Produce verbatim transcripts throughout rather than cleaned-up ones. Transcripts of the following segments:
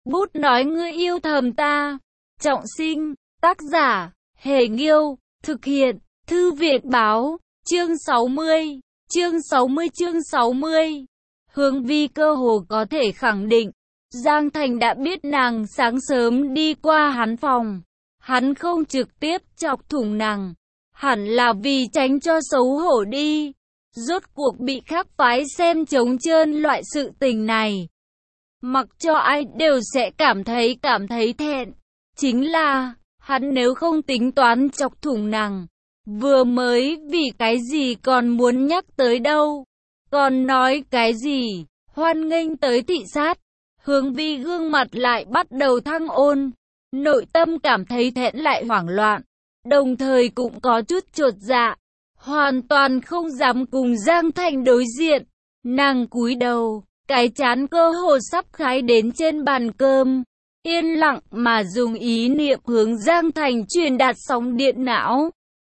Bút nói ngươi yêu thầm ta. Trọng sinh, tác giả, Hề Nghiêu, thực hiện, Thư viện Báo, chương sáu mươi, chương sáu mươi chương sáu mươi. Hướng Vi cơ hồ có thể khẳng định, Giang Thành đã biết nàng sáng sớm đi qua hắn phòng. Hắn không trực tiếp chọc thủng nàng, hẳn là vì tránh cho xấu hổ đi. Rốt cuộc bị khác phái xem trống trơn loại sự tình này. Mặc cho ai đều sẽ cảm thấy cảm thấy thẹn. Chính là, hắn nếu không tính toán chọc thủng nàng, vừa mới vì cái gì còn muốn nhắc tới đâu. Còn nói cái gì, hoan nghênh tới thị sát. Hướng Vi gương mặt lại bắt đầu thăng ôn. Nội tâm cảm thấy thẹn lại hoảng loạn. Đồng thời cũng có chút chột dạ. Hoàn toàn không dám cùng Giang Thành đối diện. Nàng cúi đầu, cái chán cơ hồ sắp khái đến trên bàn cơm. Yên lặng mà dùng ý niệm hướng Giang Thành truyền đạt sóng điện não.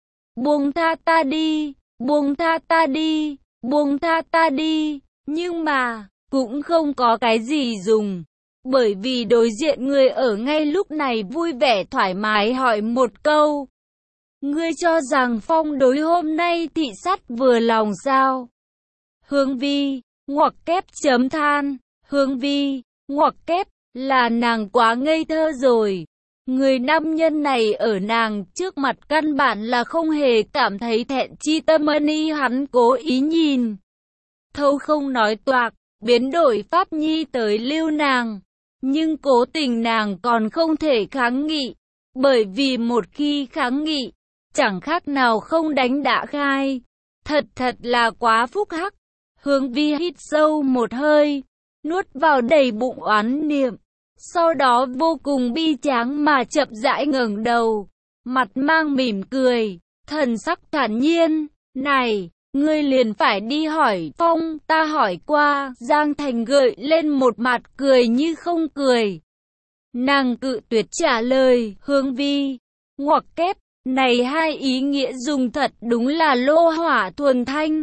Buông tha ta đi, buông tha ta đi, buông tha ta đi. Nhưng mà, cũng không có cái gì dùng. Bởi vì đối diện người ở ngay lúc này vui vẻ thoải mái hỏi một câu. Ngươi cho rằng Phong đối hôm nay thị sát vừa lòng sao? Hướng Vi, ngoặc kép chấm than. Hướng Vi, ngoặc kép, là nàng quá ngây thơ rồi. Người nam nhân này ở nàng trước mặt căn bản là không hề cảm thấy thẹn chi tâm y, hắn cố ý nhìn thâu không nói toạc, biến đổi pháp nhi tới lưu nàng. Nhưng cố tình nàng còn không thể kháng nghị, bởi vì một khi kháng nghị, chẳng khác nào không đánh đã khai. Thật thật là quá phúc hắc. Hướng Vi hít sâu một hơi, nuốt vào đầy bụng oán niệm. Sau đó vô cùng bi tráng mà chậm rãi ngẩng đầu, mặt mang mỉm cười, thần sắc thản nhiên. Này, ngươi liền phải đi hỏi Phong, ta hỏi qua. Giang Thành gợi lên một mặt cười như không cười. Nàng cự tuyệt trả lời. Hướng Vi, ngoặc kép, này hai ý nghĩa dùng thật đúng là lô hỏa thuần thanh.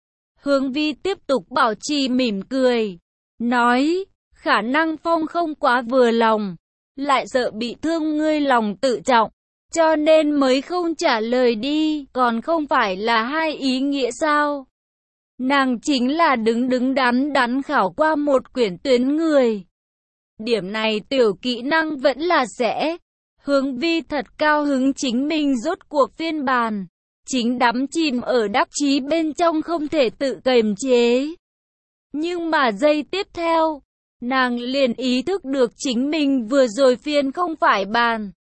Hướng Vi tiếp tục bảo trì mỉm cười, nói, khả năng Phong không quá vừa lòng, lại sợ bị thương ngươi lòng tự trọng, cho nên mới không trả lời đi, còn không phải là hai ý nghĩa sao? Nàng chính là đứng đứng đắn đắn khảo qua một quyển tuyến người. Điểm này tiểu kỹ năng vẫn là sẽ. Hướng Vi thật cao hứng chính mình rốt cuộc phiên bản. Chính đắm chìm ở đắc chí bên trong không thể tự kiềm chế. Nhưng mà giây tiếp theo, nàng liền ý thức được chính mình vừa rồi phiên không phải bàn,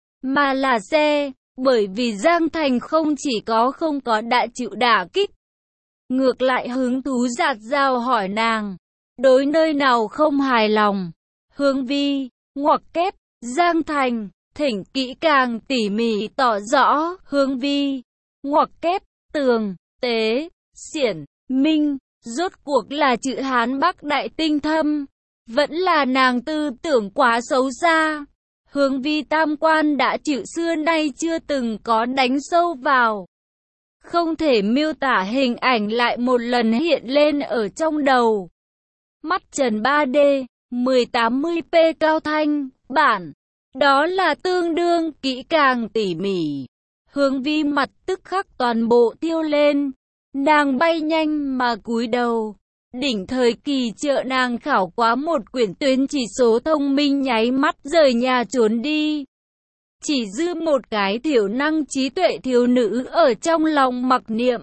mà là xe. Bởi vì Giang Thành không chỉ có không có đã chịu đả kích, ngược lại hứng thú dạt dào hỏi nàng, đối nơi nào không hài lòng. Hướng Vi, ngoặc kép, Giang Thành, thỉnh kỹ càng tỉ mỉ tỏ rõ. Hướng Vi, ngoặc kép, tường, tế, xiển, minh, rốt cuộc là chữ Hán Bắc đại tinh thâm, vẫn là nàng tư tưởng quá xấu xa. Hướng Vi tam quan đã chịu xưa nay chưa từng có đánh sâu vào. Không thể miêu tả hình ảnh lại một lần hiện lên ở trong đầu. Mắt trần ba D, mười tám mươi p cao thanh, bản. Đó là tương đương kỹ càng tỉ mỉ. Hướng Vi mặt tức khắc toàn bộ tiêu lên. Nàng bay nhanh mà cúi đầu. Đỉnh thời kỳ trợ nàng khảo quá một quyển tuyến chỉ số thông minh nháy mắt rời nhà trốn đi. Chỉ dư một cái thiểu năng trí tuệ thiếu nữ ở trong lòng mặc niệm.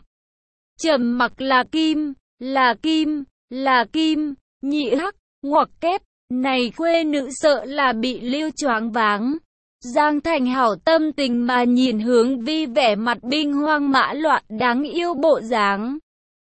Trầm mặc là kim, là kim, là kim, nhị hắc, ngoặc kép. Này khuê nữ sợ là bị lưu choáng váng. Giang Thành hảo tâm tình mà nhìn Hướng Vi vẻ mặt binh hoang mã loạn đáng yêu bộ dáng.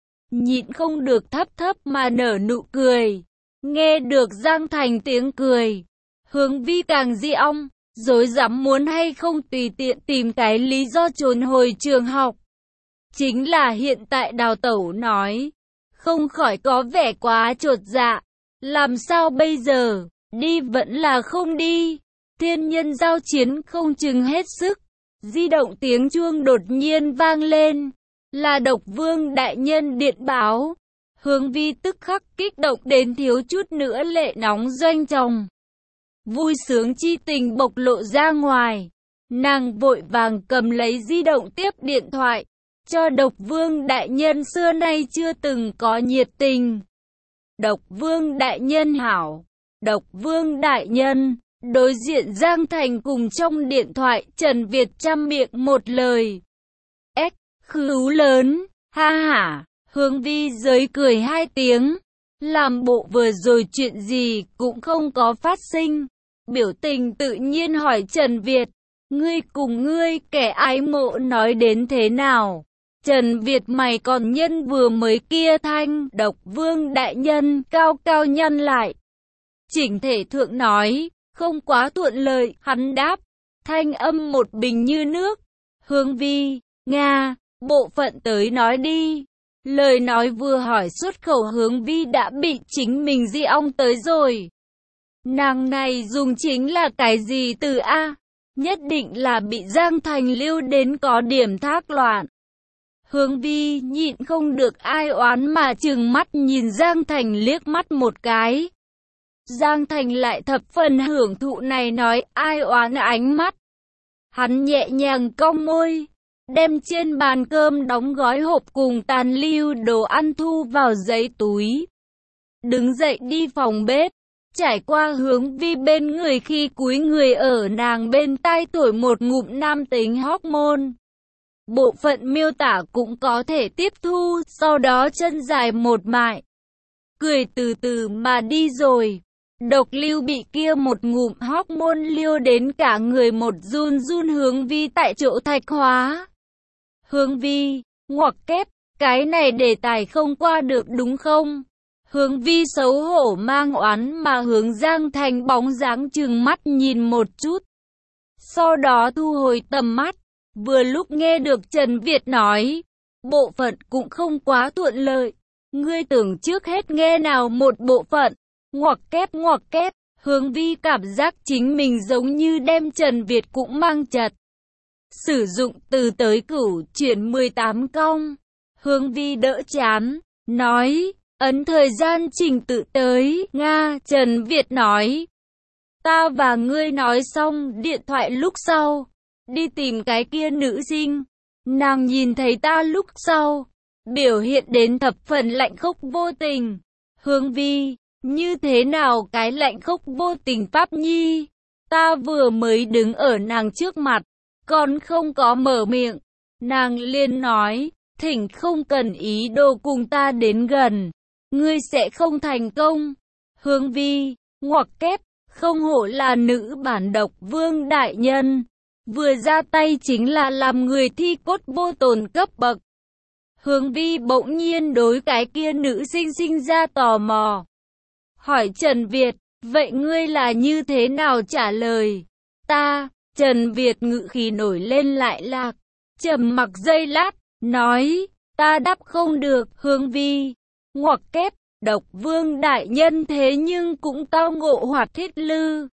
Nhịn không được thấp thấp mà nở nụ cười. Nghe được Giang Thành tiếng cười, Hướng Vi càng di ong, rối rắm muốn hay không tùy tiện tìm cái lý do trốn hồi trường học. Chính là hiện tại Đào Tẩu nói, không khỏi có vẻ quá chột dạ. Làm sao bây giờ, đi vẫn là không đi? Thiên nhân giao chiến không chừng hết sức. Di động tiếng chuông đột nhiên vang lên. Là Độc Vương đại nhân điện báo. Hướng Vi tức khắc kích động đến thiếu chút nữa lệ nóng doanh chồng. Vui sướng chi tình bộc lộ ra ngoài. Nàng vội vàng cầm lấy di động tiếp điện thoại. Cho Độc Vương đại nhân xưa nay chưa từng có nhiệt tình. Độc Vương đại nhân hảo. Độc Vương đại nhân. Đối diện Giang Thành cùng trong điện thoại Trần Việt trăm miệng một lời. Ếch, khứu lớn, ha hả, Hướng Vi giới cười hai tiếng. Làm bộ vừa rồi chuyện gì cũng không có phát sinh. Biểu tình tự nhiên hỏi Trần Việt. Ngươi cùng ngươi kẻ ái mộ nói đến thế nào? Trần Việt mày còn nhân vừa mới kia thanh. Độc Vương đại nhân cao cao nhăn lại. Chỉnh thể thượng nói. Không quá thuận lợi, hắn đáp. Thanh âm một bình như nước. Hướng Vi, Nga, bộ phận tới nói đi. Lời nói vừa hỏi xuất khẩu Hướng Vi đã bị chính mình di ong tới rồi. Nàng này dùng chính là cái gì từ A? Nhất định là bị Giang Thành lưu đến có điểm thác loạn. Hướng Vi nhịn không được ai oán mà trừng mắt nhìn Giang Thành liếc mắt một cái. Giang Thành lại thập phần hưởng thụ này nói ai oán ánh mắt. Hắn nhẹ nhàng cong môi, đem trên bàn cơm đóng gói hộp cùng tàn lưu đồ ăn thu vào giấy túi. Đứng dậy đi phòng bếp, trải qua Hướng Vi bên người khi cúi người ở nàng bên tai thổi một ngụm nam tính hormone. Bộ phận miêu tả cũng có thể tiếp thu, sau đó chân dài một mại. Cười từ từ mà đi rồi. Độc Lưu bị kia một ngụm hormone liêu đến cả người một run run Hướng Vi tại chỗ thạch hóa. Hướng Vi, ngoặc kép, cái này đề tài không qua được đúng không? Hướng Vi xấu hổ mang oán mà hướng Giang Thành bóng dáng trừng mắt nhìn một chút. Sau đó thu hồi tầm mắt, vừa lúc nghe được Trần Việt nói, bộ phận cũng không quá thuận lợi. Ngươi tưởng trước hết nghe nào một bộ phận? Ngoặc kép ngoặc kép, Hướng Vi cảm giác chính mình giống như đem Trần Việt cũng mang chật. Sử dụng từ tới cửu chuyển mười tám cong. Hướng Vi đỡ chán, nói, ấn thời gian trình tự tới, Nga, Trần Việt nói. Ta và ngươi nói xong điện thoại lúc sau, đi tìm cái kia nữ sinh. Nàng nhìn thấy ta lúc sau, biểu hiện đến thập phần lạnh khốc vô tình. Hướng Vi, như thế nào cái lạnh khốc vô tình Pháp Nhi? Ta vừa mới đứng ở nàng trước mặt, còn không có mở miệng. Nàng liền nói, thỉnh không cần ý đồ cùng ta đến gần. Ngươi sẽ không thành công. Hướng Vi, ngoặc kép, không hổ là nữ bản Độc Vương đại nhân. Vừa ra tay chính là làm người thi cốt vô tồn cấp bậc. Hướng Vi bỗng nhiên đối cái kia nữ sinh sinh ra tò mò. Hỏi Trần Việt, vậy ngươi là như thế nào trả lời? Ta, Trần Việt ngự khí nổi lên lại lạc, trầm mặc giây lát, nói, ta đáp không được. Hướng Vi, ngoặc kép, Độc Vương đại nhân thế nhưng cũng tao ngộ hoạt thiết lư.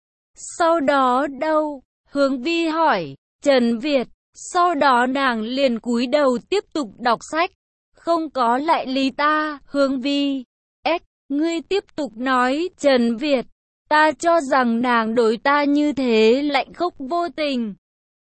Sau đó đâu? Hướng Vi hỏi, Trần Việt, sau đó nàng liền cúi đầu tiếp tục đọc sách, không có lại lý ta. Hướng Vi, ếch, ngươi tiếp tục nói. Trần Việt, ta cho rằng nàng đối ta như thế lạnh khốc vô tình,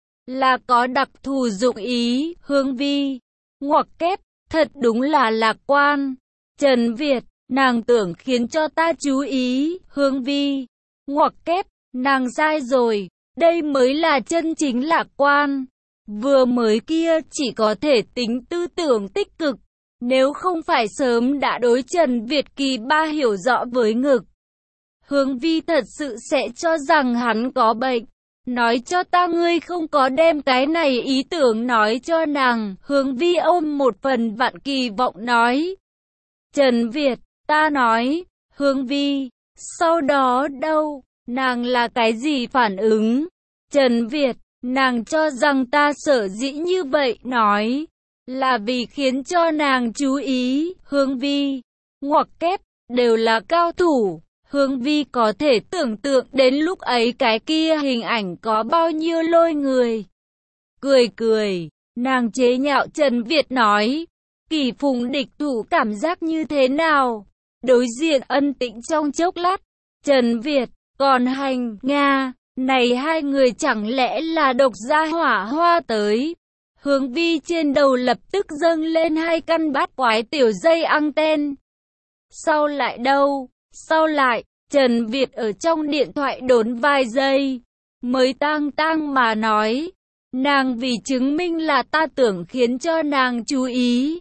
là có đặc thù dụng ý. Hướng Vi, ngoặc kép, thật đúng là lạc quan. Trần Việt, nàng tưởng khiến cho ta chú ý. Hướng Vi, ngoặc kép, nàng sai rồi, đây mới là chân chính lạc quan. Vừa mới kia chỉ có thể tính tư tưởng tích cực, nếu không phải sớm đã đối Trần Việt kỳ ba hiểu rõ với ngực. Hướng Vi thật sự sẽ cho rằng hắn có bệnh. Nói cho ta ngươi không có đem cái này ý tưởng nói cho nàng. Hướng Vi ôm một phần vạn kỳ vọng nói. Trần Việt, ta nói. Hướng Vi, sau đó đâu? Nàng là cái gì phản ứng? Trần Việt, nàng cho rằng ta sở dĩ như vậy nói, là vì khiến cho nàng chú ý. Hướng Vi, ngoặc kép, đều là cao thủ. Hướng Vi có thể tưởng tượng đến lúc ấy cái kia hình ảnh có bao nhiêu lôi người. Cười cười, nàng chế nhạo Trần Việt nói, Kỳ Phùng địch thủ cảm giác như thế nào? Đối diện ân tĩnh trong chốc lát, Trần Việt, còn hành, Nga, này hai người chẳng lẽ là độc gia hỏa hoa tới. Hướng Vi trên đầu lập tức dâng lên hai căn bát quái tiểu dây anten. Sau lại đâu? Sau lại, Trần Việt ở trong điện thoại đốn vài giây, mới tang tang mà nói, nàng vì chứng minh là ta tưởng khiến cho nàng chú ý,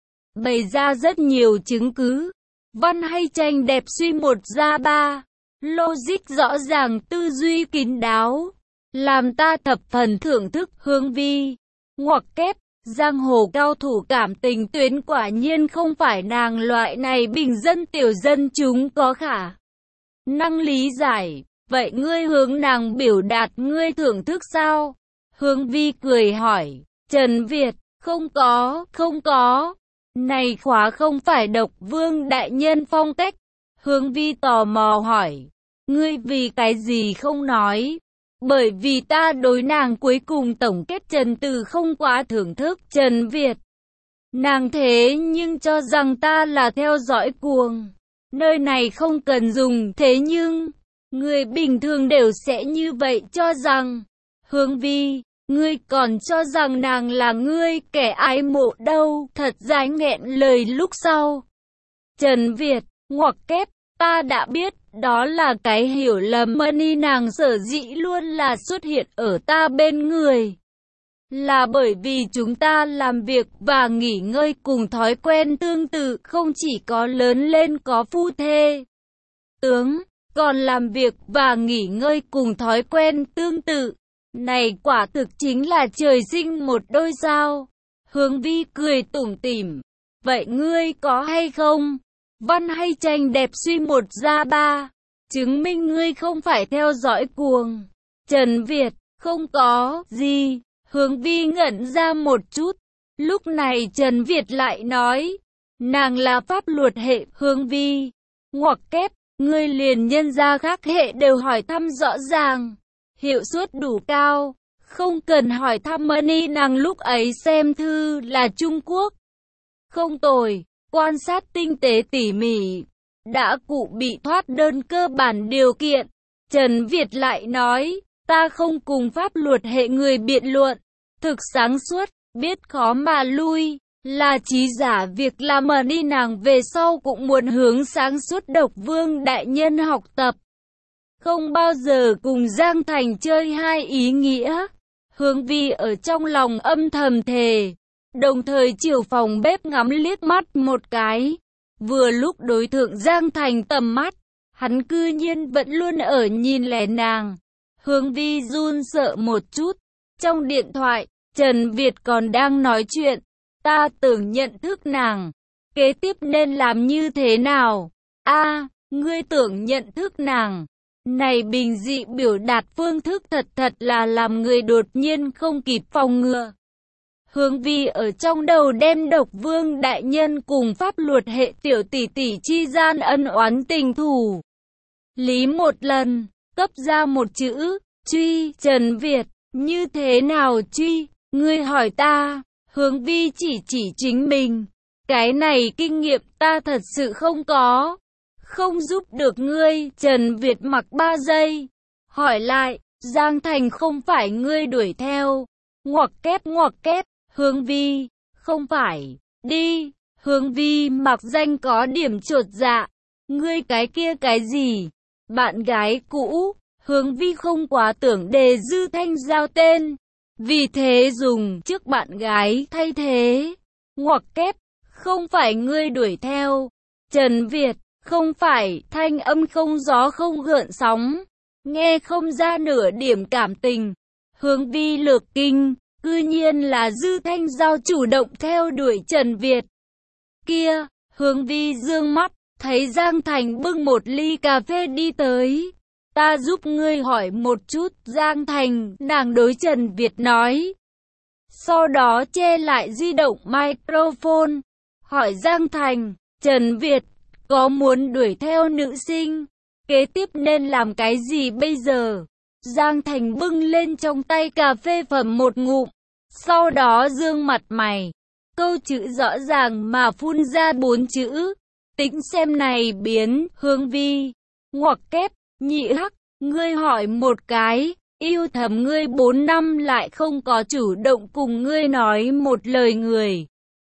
bày ra rất nhiều chứng cứ, văn hay tranh đẹp suy một ra ba, logic rõ ràng, tư duy kín đáo, làm ta thập phần thưởng thức. Hướng Vi ngoặc kép, giang hồ cao thủ cảm tình tuyến quả nhiên không phải nàng loại này bình dân tiểu dân chúng có khả năng lý giải. Vậy ngươi hướng nàng biểu đạt ngươi thưởng thức sao? Hướng Vi cười hỏi. Trần Việt, không có, không có. Này khóa không phải Độc Vương đại nhân phong cách. Hướng Vi tò mò hỏi. Ngươi vì cái gì không nói? Bởi vì ta đối nàng cuối cùng tổng kết Trần Từ không quá thưởng thức. Trần Việt, nàng thế nhưng cho rằng ta là theo dõi cuồng. Nơi này không cần dùng thế nhưng, người bình thường đều sẽ như vậy cho rằng. Hướng Vi, ngươi còn cho rằng nàng là ngươi kẻ ái mộ đâu, thật dái nghẹn lời lúc sau. Trần Việt, ngoặc kép, ta đã biết, đó là cái hiểu lầm. Money nàng sở dĩ luôn là xuất hiện ở ta bên người, là bởi vì chúng ta làm việc và nghỉ ngơi cùng thói quen tương tự, không chỉ có lớn lên có phu thê tướng, còn làm việc và nghỉ ngơi cùng thói quen tương tự. Này quả thực chính là trời sinh một đôi sao. Hướng Vi cười tủm tỉm. Vậy ngươi có hay không? Văn hay tranh đẹp suy một ra ba, chứng minh ngươi không phải theo dõi cuồng. Trần Việt, không có gì. Hướng Vi ngẩn ra một chút. Lúc này Trần Việt lại nói, nàng là pháp luật hệ. Hướng Vi ngoặc kép, ngươi liền nhân gia khác hệ đều hỏi thăm rõ ràng, hiệu suất đủ cao, không cần hỏi thăm. Money nàng lúc ấy xem thư là Trung Quốc. Không tồi, quan sát tinh tế tỉ mỉ, đã cụ bị thoát đơn cơ bản điều kiện. Trần Việt lại nói, ta không cùng pháp luật hệ người biện luận, thực sáng suốt, biết khó mà lui, là trí giả việc làm. Money nàng về sau cũng muốn hướng sáng suốt Độc Vương đại nhân học tập, không bao giờ cùng Giang Thành chơi hai ý nghĩa. Hướng Vi ở trong lòng âm thầm thề, đồng thời chiều phòng bếp ngắm liếc mắt một cái. Vừa lúc đối tượng Giang Thành tầm mắt, hắn cư nhiên vẫn luôn ở nhìn lén nàng. Hướng Vi run sợ một chút. Trong điện thoại, Trần Việt còn đang nói chuyện. Ta tưởng nhận thức nàng, kế tiếp nên làm như thế nào? A, ngươi tưởng nhận thức nàng? Này bình dị biểu đạt phương thức thật thật là làm người đột nhiên không kịp phòng ngừa. Hướng Vi ở trong đầu đem Độc Vương đại nhân cùng pháp luật hệ tiểu tỷ tỷ chi gian ân oán tình thù lý một lần, cấp ra một chữ, truy. Trần Việt, như thế nào truy? Ngươi hỏi ta. Hướng Vi chỉ chỉ chính mình. Cái này kinh nghiệm ta thật sự không có, không giúp được ngươi. Trần Việt mặc ba giây, hỏi lại, Giang Thành không phải ngươi đuổi theo? Ngoặc kép ngoặc kép. Hướng Vi, không phải, đi. Hướng Vi mặc danh có điểm chột dạ. Ngươi cái kia cái gì? Bạn gái cũ. Hướng Vi không quá tưởng đề Dư Thanh Giao tên, vì thế dùng trước bạn gái thay thế. Ngoặc kép, không phải ngươi đuổi theo. Trần Việt, không phải. Thanh âm không gió không gợn sóng, nghe không ra nửa điểm cảm tình. Hướng Vi lược kinh, cư nhiên là Dư Thanh Giao chủ động theo đuổi Trần Việt. Kia, Hướng Vi dương mắt, thấy Giang Thành bưng một ly cà phê đi tới. Ta giúp ngươi hỏi một chút. Giang Thành, nàng đối Trần Việt nói. Sau đó che lại di động microphone, hỏi Giang Thành, Trần Việt, có muốn đuổi theo nữ sinh, kế tiếp nên làm cái gì bây giờ? Giang Thành bưng lên trong tay cà phê phẩm một ngụm, sau đó dương mặt mày, câu chữ rõ ràng mà phun ra bốn chữ, tính xem này biến. Hướng Vi ngoặc kép, nhị hắc, Ngươi hỏi một cái, yêu thầm ngươi bốn năm lại không có chủ động cùng ngươi nói một lời người.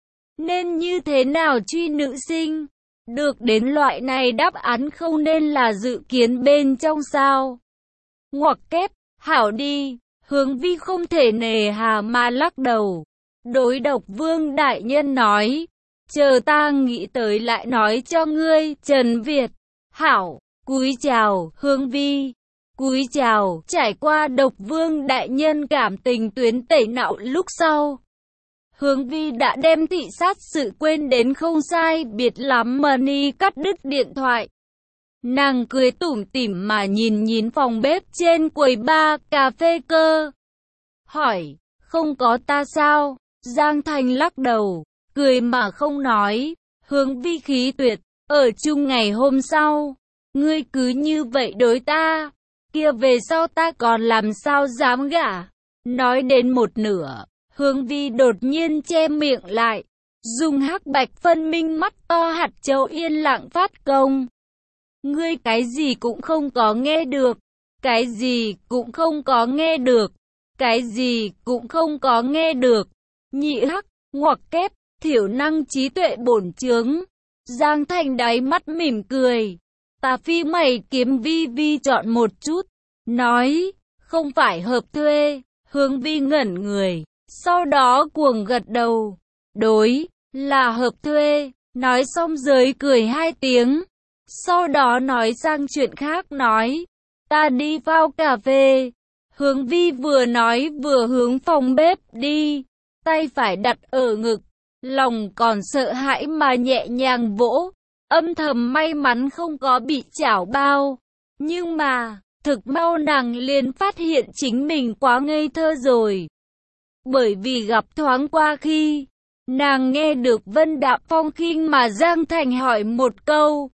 Nên như thế nào truy nữ sinh? Được đến loại này đáp án không nên là dự kiến bên trong sao? Ngoặc kép, hảo đi, Hướng Vi không thể nề hà mà lắc đầu. Đối Độc Vương đại nhân nói, chờ ta nghĩ tới lại nói cho ngươi, Trần Việt. Hảo, cúi chào, Hướng Vi. Cúi chào, trải qua Độc Vương đại nhân cảm tình tuyến tẩy não lúc sau. Hướng Vi đã đem thị sát sự quên đến không sai biệt lắm mà ni cắt đứt điện thoại. Nàng cười tủm tỉm mà nhìn nhìn phòng bếp trên quầy bar cà phê cơ. Hỏi, không có ta sao? Giang Thành lắc đầu, cười mà không nói. Hướng Vi khí tuyệt, ở chung ngày hôm sau. Ngươi cứ như vậy đối ta, kia về sau ta còn làm sao dám gả? Nói đến một nửa, Hướng Vi đột nhiên che miệng lại, dùng hắc bạch phân minh mắt to hạt châu yên lặng phát công. Ngươi cái gì cũng không có nghe được, cái gì cũng không có nghe được, cái gì cũng không có nghe được. Nhị hắc, ngoặc kép, thiểu năng trí tuệ bổn chướng. Giang Thành đáy mắt mỉm cười. Ta phi mày kiếm Vi Vi chọn một chút. Nói, không phải hợp thuê. Hướng Vi ngẩn người, sau đó cuồng gật đầu. Đối, là hợp thuê. Nói xong giới cười hai tiếng. Sau đó nói sang chuyện khác nói, ta đi pha cà phê. Hướng Vi vừa nói vừa hướng phòng bếp đi, tay phải đặt ở ngực, lòng còn sợ hãi mà nhẹ nhàng vỗ, âm thầm may mắn không có bị chảo bao. Nhưng mà, thực mau nàng liền phát hiện chính mình quá ngây thơ rồi. Bởi vì gặp thoáng qua khi, nàng nghe được Vân Đạm Phong khinh mà Giang Thành hỏi một câu.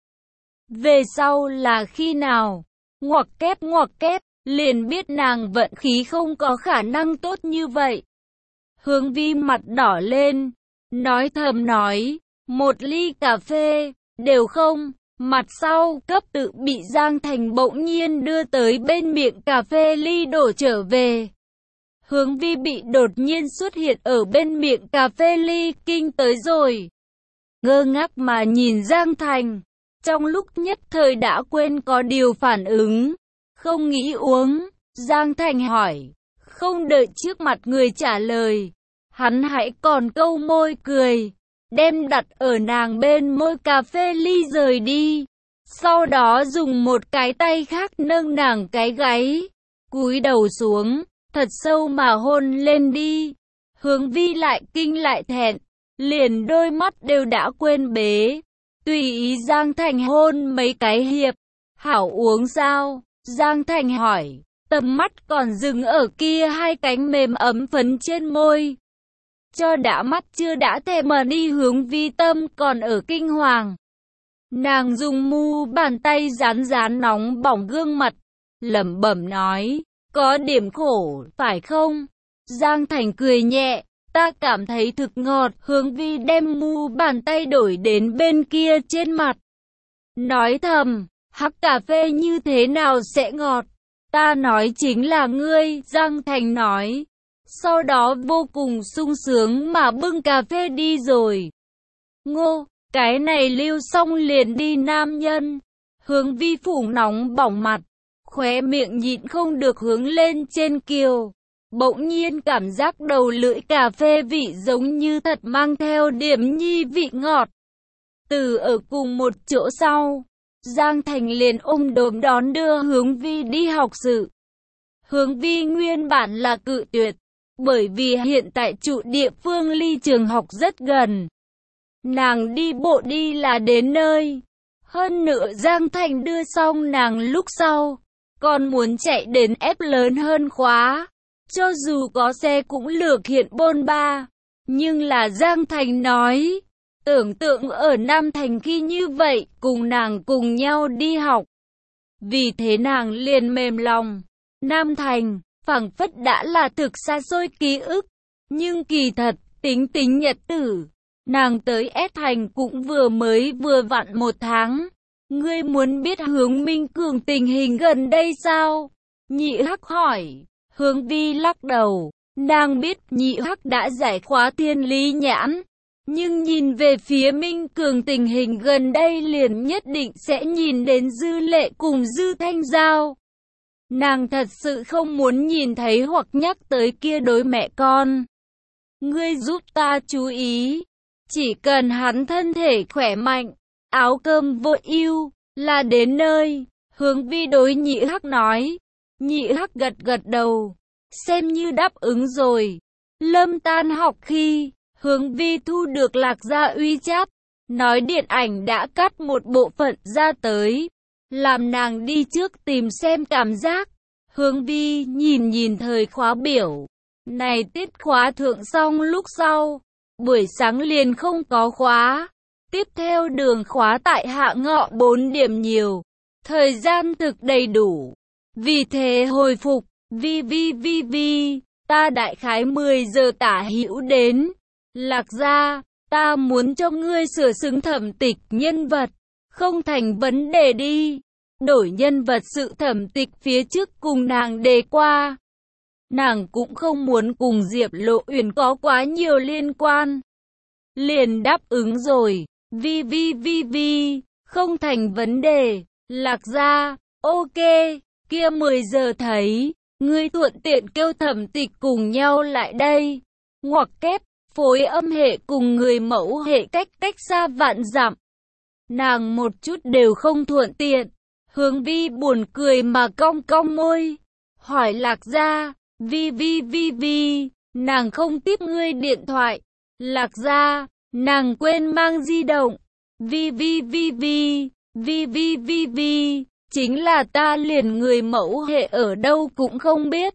Về sau là khi nào? Ngoặc kép ngoặc kép, liền biết nàng vận khí không có khả năng tốt như vậy. Hướng Vi mặt đỏ lên, nói thầm nói, một ly cà phê, đều không. Mặt sau cấp tự bị Giang Thành bỗng nhiên đưa tới bên miệng cà phê ly đổ trở về. Hướng Vi bị đột nhiên xuất hiện ở bên miệng cà phê ly kinh tới rồi. Ngơ ngác mà nhìn Giang Thành. Trong lúc nhất thời đã quên có điều phản ứng, không nghĩ uống. Giang Thành hỏi, không đợi trước mặt người trả lời, hắn hãy còn câu môi cười, đem đặt ở nàng bên môi cà phê ly rời đi. Sau đó dùng một cái tay khác nâng nàng cái gáy, cúi đầu xuống, thật sâu mà hôn lên đi. Hướng Vi lại kinh lại thẹn, liền đôi mắt đều đã quên bế. Tùy ý Giang Thành hôn mấy cái hiệp. Hảo uống sao? Giang Thành hỏi, tầm mắt còn dừng ở kia hai cánh mềm ấm phấn trên môi. Cho đã mắt chưa đã thèm mà đi. Hướng Vi tâm còn ở kinh hoàng. Nàng dùng mu bàn tay dán dán nóng bỏng gương mặt, lẩm bẩm nói, có điểm khổ, phải không? Giang Thành cười nhẹ. Ta cảm thấy thực ngọt. Hướng Vi đem mu bàn tay đổi đến bên kia trên mặt. Nói thầm, hắc cà phê như thế nào sẽ ngọt? Ta nói chính là ngươi, Giang Thành nói. Sau đó vô cùng sung sướng mà bưng cà phê đi rồi. Ngô, cái này lưu xong liền đi nam nhân. Hướng Vi phủ nóng bỏng mặt, khóe miệng nhịn không được hướng lên trên kiều. Bỗng nhiên cảm giác đầu lưỡi cà phê vị giống như thật mang theo điểm nhi vị ngọt. Từ ở cùng một chỗ sau, Giang Thành liền ôm đồm đón đưa Hướng Vi đi học sự. Hướng Vi nguyên bản là cự tuyệt, bởi vì hiện tại trụ địa phương ly trường học rất gần. Nàng đi bộ đi là đến nơi. Hơn nữa Giang Thành đưa xong nàng lúc sau, còn muốn chạy đến ép lớn hơn khóa. Cho dù có xe cũng lược hiện bôn ba. Nhưng là Giang Thành nói, tưởng tượng ở Nam Thành khi như vậy, cùng nàng cùng nhau đi học. Vì thế nàng liền mềm lòng. Nam Thành, phảng phất đã là thực xa xôi ký ức. Nhưng kỳ thật, tính tính nhật tử, nàng tới S Thành cũng vừa mới vừa vặn một tháng. Ngươi muốn biết Hướng Minh Cường tình hình gần đây sao? Nhị Hắc hỏi. Hướng Vi lắc đầu. Nàng biết Nhị Hắc đã giải khóa thiên lý nhãn. Nhưng nhìn về phía Minh Cường tình hình gần đây liền nhất định sẽ nhìn đến Dư Lệ cùng Dư Thanh Giao. Nàng thật sự không muốn nhìn thấy hoặc nhắc tới kia đối mẹ con. Ngươi giúp ta chú ý. Chỉ cần hắn thân thể khỏe mạnh, áo cơm vô ưu, là đến nơi. Hướng Vi đối Nhị Hắc nói. Nhị Hắc gật gật đầu. Xem như đáp ứng rồi. Lâm tan học khi Hướng Vi thu được Lạc Gia uy chat, nói điện ảnh đã cắt một bộ phận ra tới, làm nàng đi trước tìm xem cảm giác. Hướng Vi nhìn nhìn thời khóa biểu, này tiết khóa thượng xong lúc sau, buổi sáng liền không có khóa, tiếp theo đường khóa tại hạ ngọ bốn điểm nhiều, thời gian thực đầy đủ, vì thế hồi phục, Vi Vi Vi Vi, ta đại khái mười giờ tả hữu đến. Lạc Gia, ta muốn cho ngươi sửa xứng thẩm tịch nhân vật, không thành vấn đề đi. Đổi nhân vật sự thẩm tịch phía trước cùng nàng đề qua. Nàng cũng không muốn cùng Diệp Lộ Uyển có quá nhiều liên quan. Liền đáp ứng rồi, Vi Vi Vi Vi, không thành vấn đề. Lạc Gia, ok, kia mười giờ thấy, ngươi thuận tiện kêu thẩm tịch cùng nhau lại đây. Ngoặc kép. Phối âm hệ cùng người mẫu hệ cách cách xa vạn dặm. Nàng một chút đều không thuận tiện. Hướng Vi buồn cười mà cong cong môi. Hỏi Lạc Gia, Vi Vi Vi Vi, nàng không tiếp ngươi điện thoại. Lạc Gia, nàng quên mang di động. Vi Vi Vi Vi, Vi Vi Vi Vi, chính là ta liền người mẫu hệ ở đâu cũng không biết.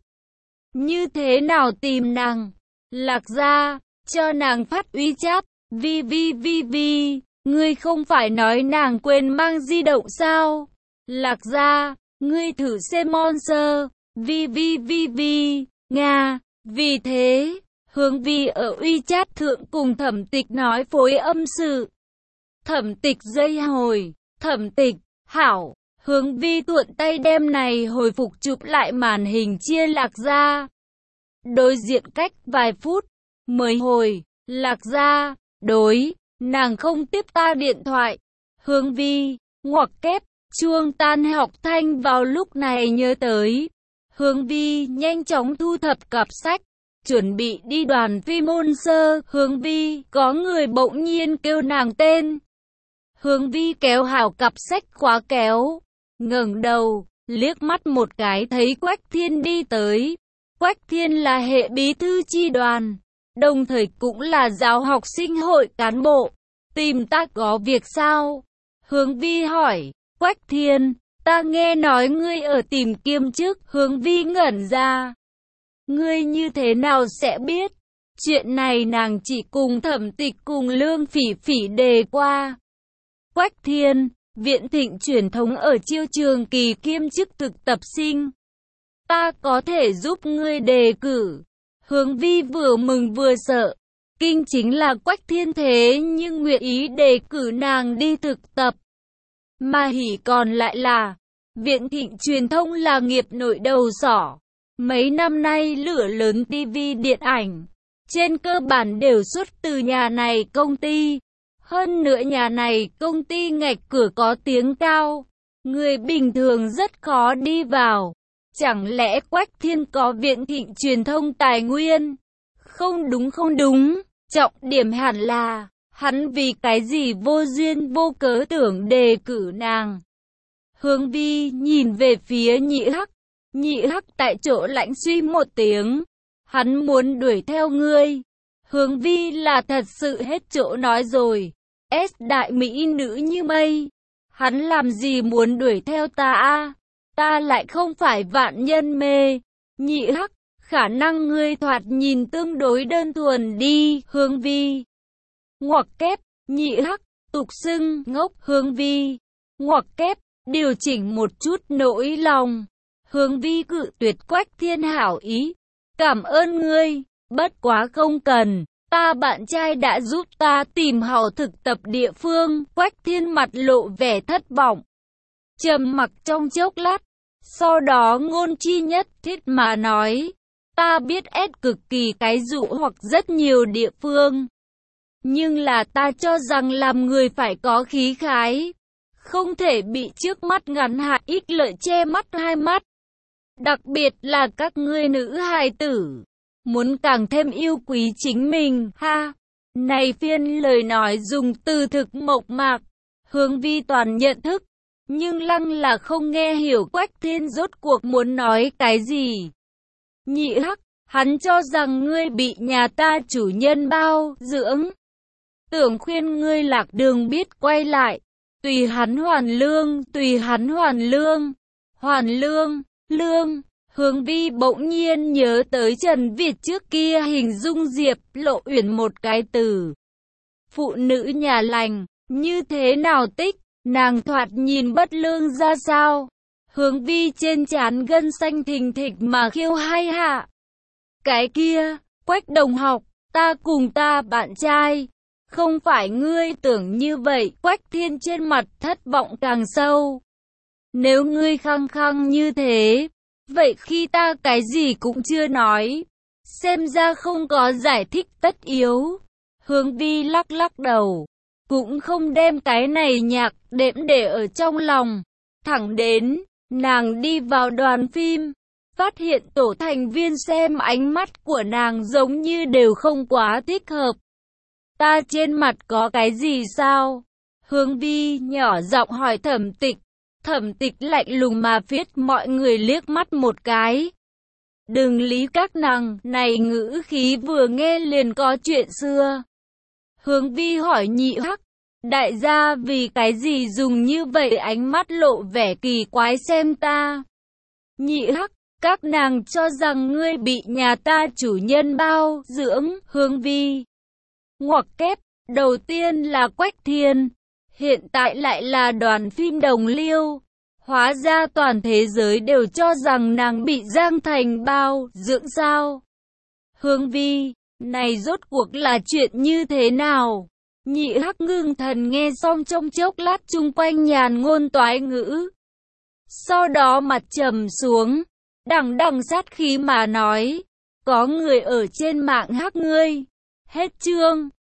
Như thế nào tìm nàng? Lạc Gia, cho nàng phát uy chat. Vi Vi Vi Vi, ngươi không phải nói nàng quên mang di động sao? Lạc Gia, ngươi thử xem Monster. Vi Vi Vi Vi, Nga. Vì thế, Hướng Vi ở uy chat thượng cùng thẩm tịch nói phối âm sự. Thẩm tịch dây hồi. Thẩm tịch, hảo. Hướng Vi thuận tay đem này hồi phục chụp lại màn hình chia Lạc Gia. Đối diện cách vài phút. Mới hồi, Lạc Gia, đối, nàng không tiếp ta điện thoại. Hướng Vi, ngoặc kép, chuông tan học thanh vào lúc này nhớ tới. Hướng Vi nhanh chóng thu thập cặp sách, chuẩn bị đi đoàn phim môn sơ. Hướng Vi, có người bỗng nhiên kêu nàng tên. Hướng Vi kéo hảo cặp sách khóa kéo, ngẩng đầu, liếc mắt một cái thấy Quách Thiên đi tới. Quách Thiên là hệ bí thư chi đoàn, đồng thời cũng là giáo học sinh hội cán bộ. Tìm ta có việc sao? Hướng Vi hỏi. Quách Thiên, ta nghe nói ngươi ở tìm kiếm chức. Hướng Vi ngẩn ra. Ngươi như thế nào sẽ biết? Chuyện này nàng chỉ cùng thẩm tịch cùng Lương Phỉ Phỉ đề qua. Quách Thiên, Viện Thịnh truyền thống ở chiêu trường kỳ kiêm chức thực tập sinh. Ta có thể giúp ngươi đề cử. Hướng Vi vừa mừng vừa sợ. Kinh chính là Quách Thiên thế nhưng nguyện ý đề cử nàng đi thực tập. Mà hỉ còn lại là, Viện Thịnh truyền thông là nghiệp nội đầu sỏ. Mấy năm nay lửa lớn ti vi điện ảnh, trên cơ bản đều xuất từ nhà này công ty. Hơn nữa nhà này công ty ngạch cửa có tiếng cao, người bình thường rất khó đi vào. Chẳng lẽ Quách Thiên có Viện Thịnh truyền thông tài nguyên? Không đúng không đúng, trọng điểm hẳn là, hắn vì cái gì vô duyên vô cớ tưởng đề cử nàng. Hướng Vi nhìn về phía Nhị Hắc, Nhị Hắc tại chỗ lạnh suy một tiếng, hắn muốn đuổi theo ngươi. Hướng Vi là thật sự hết chỗ nói rồi, S đại mỹ nữ như mây, hắn làm gì muốn đuổi theo ta a? Ta lại không phải vạn nhân mê. Nhị Hắc, khả năng ngươi thoạt nhìn tương đối đơn thuần đi. Hướng Vi, ngoặc kép, Nhị Hắc, tục xưng ngốc. Hướng Vi, ngoặc kép, điều chỉnh một chút nỗi lòng. Hướng Vi cự tuyệt Quách Thiên hảo ý. Cảm ơn ngươi, bất quá không cần, ta ta bạn trai đã giúp ta tìm hảo thực tập địa phương. Quách Thiên mặt lộ vẻ thất vọng, trầm mặc trong chốc lát, sau đó ngôn chi nhất thiết mà nói, ta biết S cực kỳ cái dụ hoặc rất nhiều địa phương, nhưng là ta cho rằng làm người phải có khí khái, không thể bị trước mắt ngắn hạn ích lợi che mắt hai mắt. Đặc biệt là các ngươi nữ hài tử, muốn càng thêm yêu quý chính mình, ha. Này phiên lời nói dùng từ thực mộc mạc, Hướng Vi toàn nhận thức, nhưng lăng là không nghe hiểu Quách Thiên rốt cuộc muốn nói cái gì. Nhị hắc, hắn cho rằng ngươi bị nhà ta chủ nhân bao dưỡng, tưởng khuyên ngươi lạc đường biết quay lại, tùy hắn hoàn lương, tùy hắn hoàn lương, hoàn lương, lương. Hướng Vi bỗng nhiên nhớ tới Trần Việt trước kia hình dung Diệp Lộ Uyển một cái từ. Phụ nữ nhà lành, như thế nào tích, nàng thoạt nhìn bất lương ra sao. Hướng Vi trên trán gân xanh thình thịch mà khiêu hay hạ. Cái kia, Quách đồng học, ta cùng ta bạn trai. Không phải ngươi tưởng như vậy. Quách Thiên trên mặt thất vọng càng sâu. Nếu ngươi khăng khăng như thế, vậy khi ta cái gì cũng chưa nói, xem ra không có giải thích tất yếu. Hướng Vi lắc lắc đầu, cũng không đem cái này nhạc đệm để ở trong lòng. Thẳng đến, nàng đi vào đoàn phim, phát hiện tổ thành viên xem ánh mắt của nàng giống như đều không quá thích hợp. Ta trên mặt có cái gì sao? Hướng Vi nhỏ giọng hỏi Thẩm Tịch. Thẩm Tịch lạnh lùng mà phiết mọi người liếc mắt một cái. Đừng lý các nàng, này ngữ khí vừa nghe liền có chuyện xưa. Hướng Vi hỏi nhị hắc, đại gia vì cái gì dùng như vậy ánh mắt lộ vẻ kỳ quái xem ta. Nhị hắc, các nàng cho rằng ngươi bị nhà ta chủ nhân bao dưỡng. Hướng Vi ngoặc kép, đầu tiên là Quách Thiên, hiện tại lại là đoàn phim đồng liêu. Hóa ra toàn thế giới đều cho rằng nàng bị Giang Thành bao dưỡng sao. Hướng Vi, này rốt cuộc là chuyện như thế nào? Nhị hắc ngưng thần nghe xong trong chốc lát chung quanh nhàn ngôn toái ngữ. Sau đó mặt trầm xuống, đằng đằng sát khí mà nói, có người ở trên mạng hắc ngươi. Hết chương.